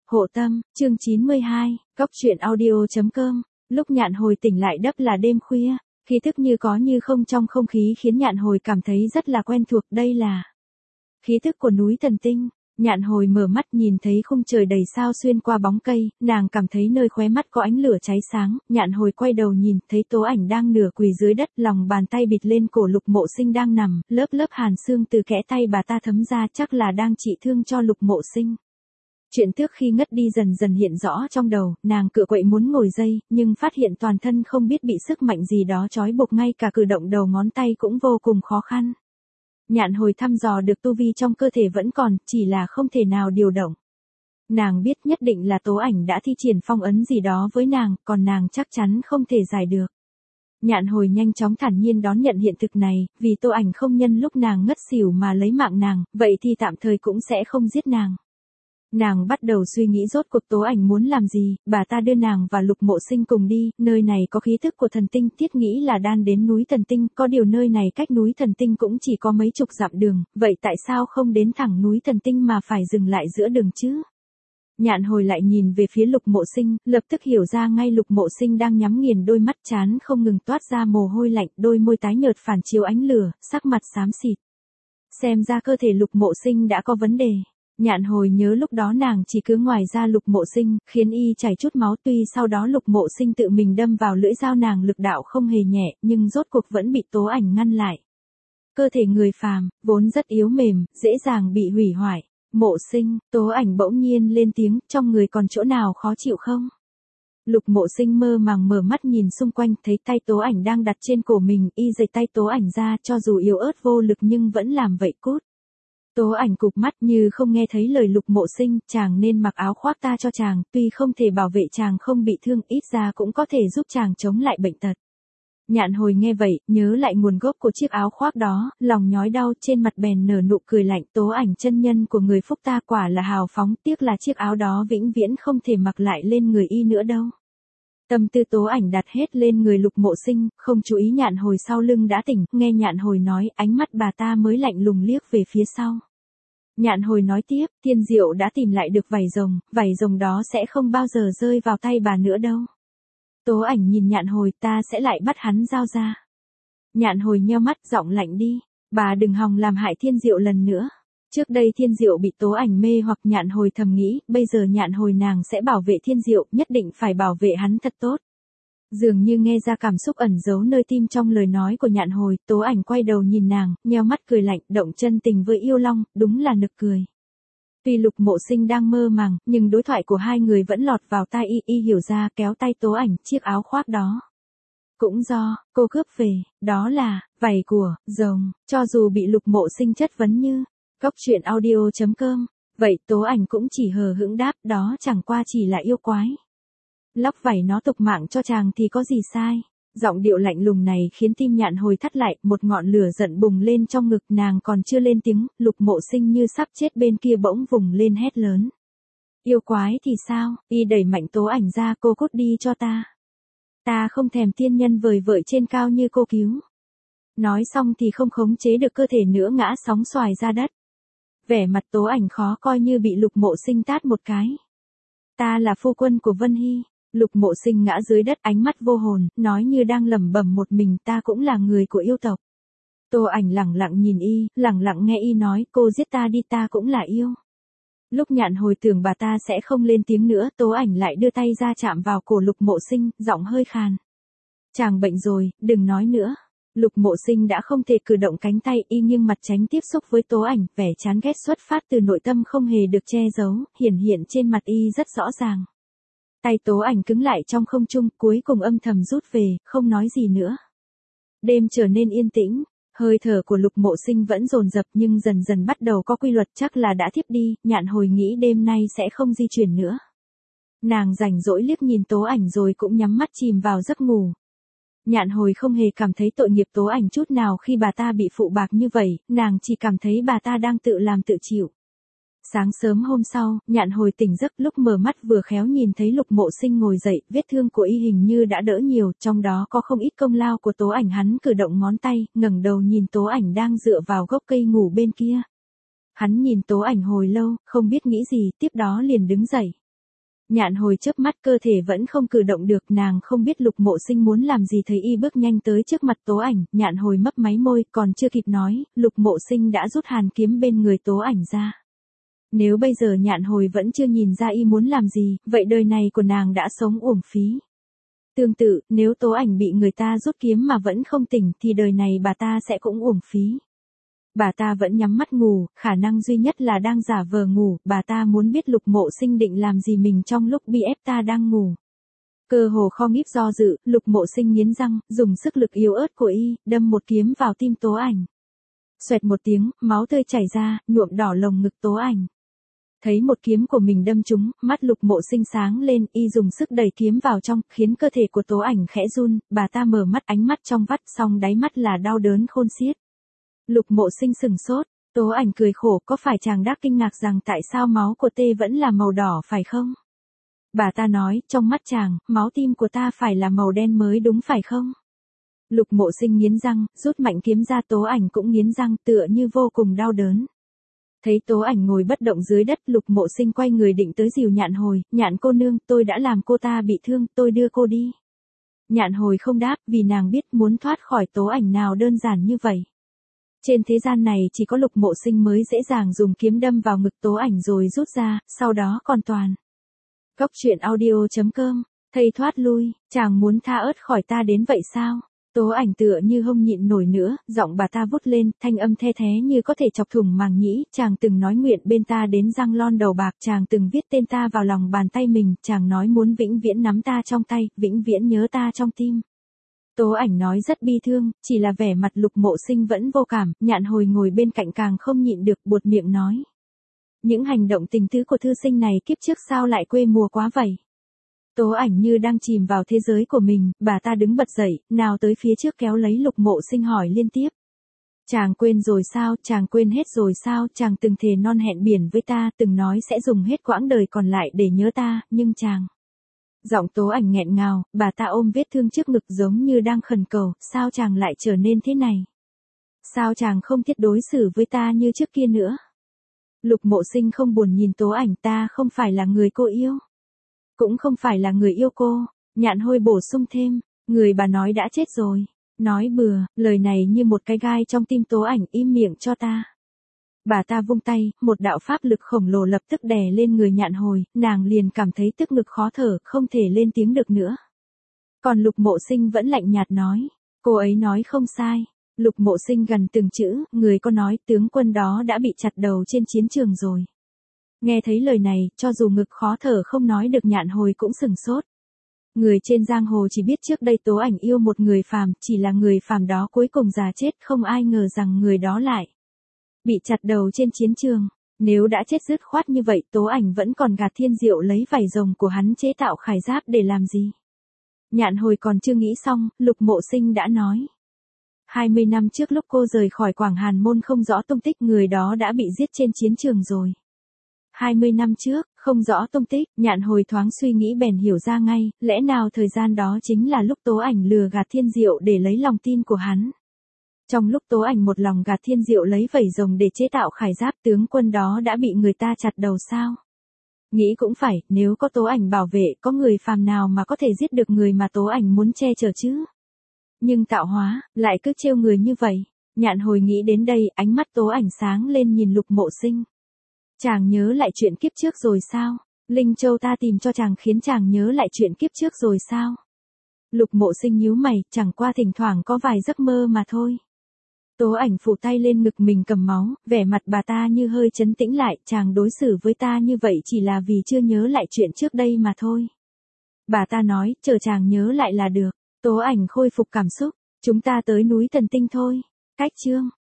Hộ tâm, chương 92, Cóc truyện audio.com. Lúc Nhạn Hồi tỉnh lại đắp là đêm khuya, khí thức như có như không trong không khí khiến Nhạn Hồi cảm thấy rất là quen thuộc. Đây là khí thức của núi Thần Tinh. Nhạn Hồi mở mắt nhìn thấy khung trời đầy sao xuyên qua bóng cây, nàng cảm thấy nơi khóe mắt có ánh lửa cháy sáng. Nhạn Hồi quay đầu nhìn, thấy Tố Ảnh đang nửa quỳ dưới đất, lòng bàn tay bịt lên cổ Lục Mộ Sinh đang nằm, lớp lớp hàn xương từ kẽ tay bà ta thấm ra, chắc là đang trị thương cho Lục Mộ Sinh. Chuyện trước khi ngất đi dần dần hiện rõ trong đầu, nàng cựa quậy muốn ngồi dậy, nhưng phát hiện toàn thân không biết bị sức mạnh gì đó trói buộc, ngay cả cử động đầu ngón tay cũng vô cùng khó khăn. Nhạn Hồi thăm dò được tu vi trong cơ thể vẫn còn, chỉ là không thể nào điều động. Nàng biết nhất định là Tố Ảnh đã thi triển phong ấn gì đó với nàng, còn nàng chắc chắn không thể giải được. Nhạn Hồi nhanh chóng thản nhiên đón nhận hiện thực này, vì Tố Ảnh không nhân lúc nàng ngất xỉu mà lấy mạng nàng, vậy thì tạm thời cũng sẽ không giết nàng. Nàng bắt đầu suy nghĩ rốt cuộc Tố Ảnh muốn làm gì. Bà ta đưa nàng và Lục Mộ Sinh cùng đi, nơi này có khí thức của thần tinh, thiết nghĩ là đan đến núi Thần Tinh, có điều nơi này cách núi Thần Tinh cũng chỉ có mấy chục dặm đường, vậy tại sao không đến thẳng núi Thần Tinh mà phải dừng lại giữa đường chứ? Nhạn Hồi lại nhìn về phía Lục Mộ Sinh, lập tức hiểu ra ngay Lục Mộ Sinh đang nhắm nghiền đôi mắt, trán không ngừng toát ra mồ hôi lạnh, đôi môi tái nhợt phản chiếu ánh lửa, sắc mặt xám xịt. Xem ra cơ thể Lục Mộ Sinh đã có vấn đề. Nhạn Hồi nhớ lúc đó nàng chỉ cứ ngoài ra Lục Mộ Sinh, khiến y chảy chút máu, tuy sau đó Lục Mộ Sinh tự mình đâm vào lưỡi dao nàng lực đạo không hề nhẹ, nhưng rốt cuộc vẫn bị Tố Ảnh ngăn lại. Cơ thể người phàm, vốn rất yếu mềm, dễ dàng bị hủy hoại. Mộ Sinh, Tố Ảnh bỗng nhiên lên tiếng, trong người còn chỗ nào khó chịu không? Lục Mộ Sinh mơ màng mở mắt nhìn xung quanh, thấy tay Tố Ảnh đang đặt trên cổ mình, y giật tay Tố Ảnh ra, cho dù yếu ớt vô lực nhưng vẫn làm vậy cút. Tố Ảnh cụp mắt như không nghe thấy lời Lục Mộ Sinh, chàng nên mặc áo khoác ta cho chàng, tuy không thể bảo vệ chàng không bị thương, ít ra cũng có thể giúp chàng chống lại bệnh tật. Nhạn Hồi nghe vậy, nhớ lại nguồn gốc của chiếc áo khoác đó, lòng nhói đau, trên mặt bèn nở nụ cười lạnh. Tố Ảnh chân nhân của người phúc ta quả là hào phóng, tiếc là chiếc áo đó vĩnh viễn không thể mặc lại lên người y nữa đâu. Tâm tư Tố Ảnh đặt hết lên người Lục Mộ Sinh, không chú ý Nhạn Hồi sau lưng đã tỉnh, nghe Nhạn Hồi nói, ánh mắt bà ta mới lạnh lùng liếc về phía sau. Nhạn Hồi nói tiếp, Thiên Diệu đã tìm lại được vảy rồng đó sẽ không bao giờ rơi vào tay bà nữa đâu. Tố Ảnh nhìn Nhạn Hồi, ta sẽ lại bắt hắn giao ra. Nhạn Hồi nheo mắt, giọng lạnh đi, bà đừng hòng làm hại Thiên Diệu lần nữa. Trước đây Thiên Diệu bị Tố Ảnh mê hoặc, Nhạn Hồi thầm nghĩ, bây giờ Nhạn Hồi nàng sẽ bảo vệ Thiên Diệu, nhất định phải bảo vệ hắn thật tốt. Dường như nghe ra cảm xúc ẩn giấu nơi tim trong lời nói của Nhạn Hồi, Tố Ảnh quay đầu nhìn nàng, nheo mắt cười lạnh, động chân tình với yêu long, đúng là nực cười. Tuy Lục Mộ Sinh đang mơ màng, nhưng đối thoại của hai người vẫn lọt vào tai y hiểu ra, kéo tay Tố Ảnh, chiếc áo khoác đó cũng do cô cướp về, đó là vảy của rồng. Cho dù bị Lục Mộ Sinh chất vấn như Cóc truyện audio.com, vậy Tố Ảnh cũng chỉ hờ hững đáp, đó chẳng qua chỉ là yêu quái. Lóc vảy nó tục mạng cho chàng thì có gì sai. Giọng điệu lạnh lùng này khiến tim Nhạn Hồi thắt lại, một ngọn lửa giận bùng lên trong ngực, nàng còn chưa lên tiếng, Lục Mộ Sinh như sắp chết bên kia bỗng vùng lên hét lớn. Yêu quái thì sao, y đẩy mạnh Tố Ảnh ra, cô cút đi cho ta. Ta không thèm tiên nhân vời vợi trên cao như cô cứu. Nói xong thì không khống chế được cơ thể nữa, ngã sóng xoài ra đất. Vẻ mặt Tố Ảnh khó coi như bị Lục Mộ Sinh tát một cái. Ta là phu quân của Vân Hy. Lục Mộ Sinh ngã dưới đất, ánh mắt vô hồn, nói như đang lẩm bẩm một mình, ta cũng là người của yêu tộc. Tố Ảnh lẳng lặng nhìn y, lẳng lặng nghe y nói, cô giết ta đi, ta cũng là yêu. Lúc Nhạn Hồi tưởng bà ta sẽ không lên tiếng nữa, Tố Ảnh lại đưa tay ra chạm vào cổ Lục Mộ Sinh, giọng hơi khàn. Chàng bệnh rồi, đừng nói nữa. Lục Mộ Sinh đã không thể cử động cánh tay, y nghiêng mặt tránh tiếp xúc với Tố Ảnh, vẻ chán ghét xuất phát từ nội tâm không hề được che giấu, hiển hiện trên mặt y rất rõ ràng. Tay Tố Ảnh cứng lại trong không trung, cuối cùng âm thầm rút về, không nói gì nữa. Đêm trở nên yên tĩnh, hơi thở của Lục Mộ Sinh vẫn dồn dập nhưng dần dần bắt đầu có quy luật, chắc là đã thiếp đi. Nhạn Hồi nghĩ đêm nay sẽ không di chuyển nữa. Nàng rảnh rỗi liếc nhìn Tố Ảnh rồi cũng nhắm mắt chìm vào giấc ngủ. Nhạn Hồi không hề cảm thấy tội nghiệp Tố Ảnh chút nào khi bà ta bị phụ bạc như vậy, nàng chỉ cảm thấy bà ta đang tự làm tự chịu. Sáng sớm hôm sau, Nhạn Hồi tỉnh giấc, lúc mở mắt vừa khéo nhìn thấy Lục Mộ Sinh ngồi dậy, vết thương của y hình như đã đỡ nhiều, trong đó có không ít công lao của Tố Ảnh. Hắn cử động ngón tay, ngẩng đầu nhìn Tố Ảnh đang dựa vào gốc cây ngủ bên kia. Hắn nhìn Tố Ảnh hồi lâu, không biết nghĩ gì, tiếp đó liền đứng dậy. Nhạn hồi chớp mắt cơ thể vẫn không cử động được, nàng không biết Lục Mộ Sinh muốn làm gì, thấy y bước nhanh tới trước mặt Tố Ảnh, nhạn hồi mấp máy môi, còn chưa kịp nói, Lục Mộ Sinh đã rút hàn kiếm bên người Tố Ảnh ra. Nếu bây giờ nhạn hồi vẫn chưa nhìn ra y muốn làm gì, vậy đời này của nàng đã sống uổng phí. Tương tự, nếu Tố Ảnh bị người ta rút kiếm mà vẫn không tỉnh thì đời này bà ta sẽ cũng uổng phí. Bà ta vẫn nhắm mắt ngủ, khả năng duy nhất là đang giả vờ ngủ, bà ta muốn biết Lục Mộ Sinh định làm gì mình trong lúc bị ép ta đang ngủ. Cơ hồ không íp do dự, Lục Mộ Sinh nghiến răng, dùng sức lực yếu ớt của y, đâm một kiếm vào tim Tố Ảnh. Xoẹt một tiếng, máu tươi chảy ra, nhuộm đỏ lồng ngực Tố Ảnh. Thấy một kiếm của mình đâm trúng, mắt Lục Mộ Sinh sáng lên, y dùng sức đẩy kiếm vào trong, khiến cơ thể của Tố Ảnh khẽ run, bà ta mở mắt, ánh mắt trong vắt, song đáy mắt là đau đớn khôn xiết. Lục Mộ Sinh sừng sốt, Tố Ảnh cười khổ, có phải chàng đã kinh ngạc rằng tại sao máu của tê vẫn là màu đỏ phải không? Bà ta nói, trong mắt chàng, máu tim của ta phải là màu đen mới đúng phải không? Lục Mộ Sinh nghiến răng, rút mạnh kiếm ra, Tố Ảnh cũng nghiến răng, tựa như vô cùng đau đớn. Thấy Tố Ảnh ngồi bất động dưới đất, Lục Mộ Sinh quay người định tới dìu nhạn hồi, nhạn cô nương, tôi đã làm cô ta bị thương, tôi đưa cô đi. Nhạn hồi không đáp, vì nàng biết muốn thoát khỏi Tố Ảnh nào đơn giản như vậy. Trên thế gian này chỉ có Lục Mộ Sinh mới dễ dàng dùng kiếm đâm vào ngực Tố Ảnh rồi rút ra, sau đó còn toàn. Góc truyện audio.com, thầy thoát lui, chàng muốn tha ớt khỏi ta đến vậy sao? Tố Ảnh tựa như không nhịn nổi nữa, giọng bà ta vút lên, thanh âm the thé như có thể chọc thủng màng nhĩ, chàng từng nói nguyện bên ta đến răng lon đầu bạc, chàng từng viết tên ta vào lòng bàn tay mình, chàng nói muốn vĩnh viễn nắm ta trong tay, vĩnh viễn nhớ ta trong tim. Tố Ảnh nói rất bi thương, chỉ là vẻ mặt Lục Mộ Sinh vẫn vô cảm, nhạn hồi ngồi bên cạnh càng không nhịn được, buột miệng nói. Những hành động tình tứ của thư sinh này kiếp trước sao lại quê mùa quá vậy? Tố Ảnh như đang chìm vào thế giới của mình, bà ta đứng bật dậy, nào tới phía trước kéo lấy Lục Mộ Sinh hỏi liên tiếp. Chàng quên rồi sao, chàng quên hết rồi sao, chàng từng thề non hẹn biển với ta, từng nói sẽ dùng hết quãng đời còn lại để nhớ ta, nhưng chàng. Giọng Tố Ảnh nghẹn ngào, bà ta ôm vết thương trước ngực giống như đang khẩn cầu, sao chàng lại trở nên thế này? Sao chàng không thiết đối xử với ta như trước kia nữa? Lục Mộ Sinh không buồn nhìn Tố Ảnh, ta không phải là người cô yêu. Cũng không phải là người yêu cô, nhạn hồi bổ sung thêm, người bà nói đã chết rồi. Nói bừa, lời này như một cái gai trong tim Tố Ảnh, im miệng cho ta. Bà ta vung tay, một đạo pháp lực khổng lồ lập tức đè lên người nhạn hồi, nàng liền cảm thấy tức ngực khó thở, không thể lên tiếng được nữa. Còn Lục Mộ Sinh vẫn lạnh nhạt nói, cô ấy nói không sai. Lục Mộ Sinh gần từng chữ, người có nói tướng quân đó đã bị chặt đầu trên chiến trường rồi. Nghe thấy lời này, cho dù ngực khó thở không nói được, nhạn hồi cũng sừng sốt. Người trên giang hồ chỉ biết trước đây Tố Ảnh yêu một người phàm, chỉ là người phàm đó cuối cùng già chết, không ai ngờ rằng người đó lại bị chặt đầu trên chiến trường. Nếu đã chết dứt khoát như vậy, Tố Ảnh vẫn còn gạt Thiên Diệu lấy vảy rồng của hắn chế tạo khải giáp để làm gì? Nhạn hồi còn chưa nghĩ xong, Lục Mộ Sinh đã nói. 20 năm trước lúc cô rời khỏi Quảng Hàn Môn không rõ tung tích, người đó đã bị giết trên chiến trường rồi. 20 năm trước, không rõ tung tích, nhạn hồi thoáng suy nghĩ bèn hiểu ra ngay, lẽ nào thời gian đó chính là lúc Tố Ảnh lừa gạt Thiên Diệu để lấy lòng tin của hắn. Trong lúc Tố Ảnh một lòng gạt Thiên Diệu lấy vảy rồng để chế tạo khải giáp, tướng quân đó đã bị người ta chặt đầu sao? Nghĩ cũng phải, nếu có Tố Ảnh bảo vệ, có người phàm nào mà có thể giết được người mà Tố Ảnh muốn che chở chứ? Nhưng tạo hóa, lại cứ trêu người như vậy. Nhạn hồi nghĩ đến đây, ánh mắt Tố Ảnh sáng lên nhìn Lục Mộ Sinh. Chàng nhớ lại chuyện kiếp trước rồi sao? Linh Châu ta tìm cho chàng khiến chàng nhớ lại chuyện kiếp trước rồi sao? Lục Mộ Sinh nhíu mày, chẳng qua thỉnh thoảng có vài giấc mơ mà thôi. Tố Ảnh phủ tay lên ngực mình cầm máu, vẻ mặt bà ta như hơi trấn tĩnh lại, chàng đối xử với ta như vậy chỉ là vì chưa nhớ lại chuyện trước đây mà thôi. Bà ta nói, chờ chàng nhớ lại là được. Tố Ảnh khôi phục cảm xúc, chúng ta tới núi Thần Tinh thôi. Cách chương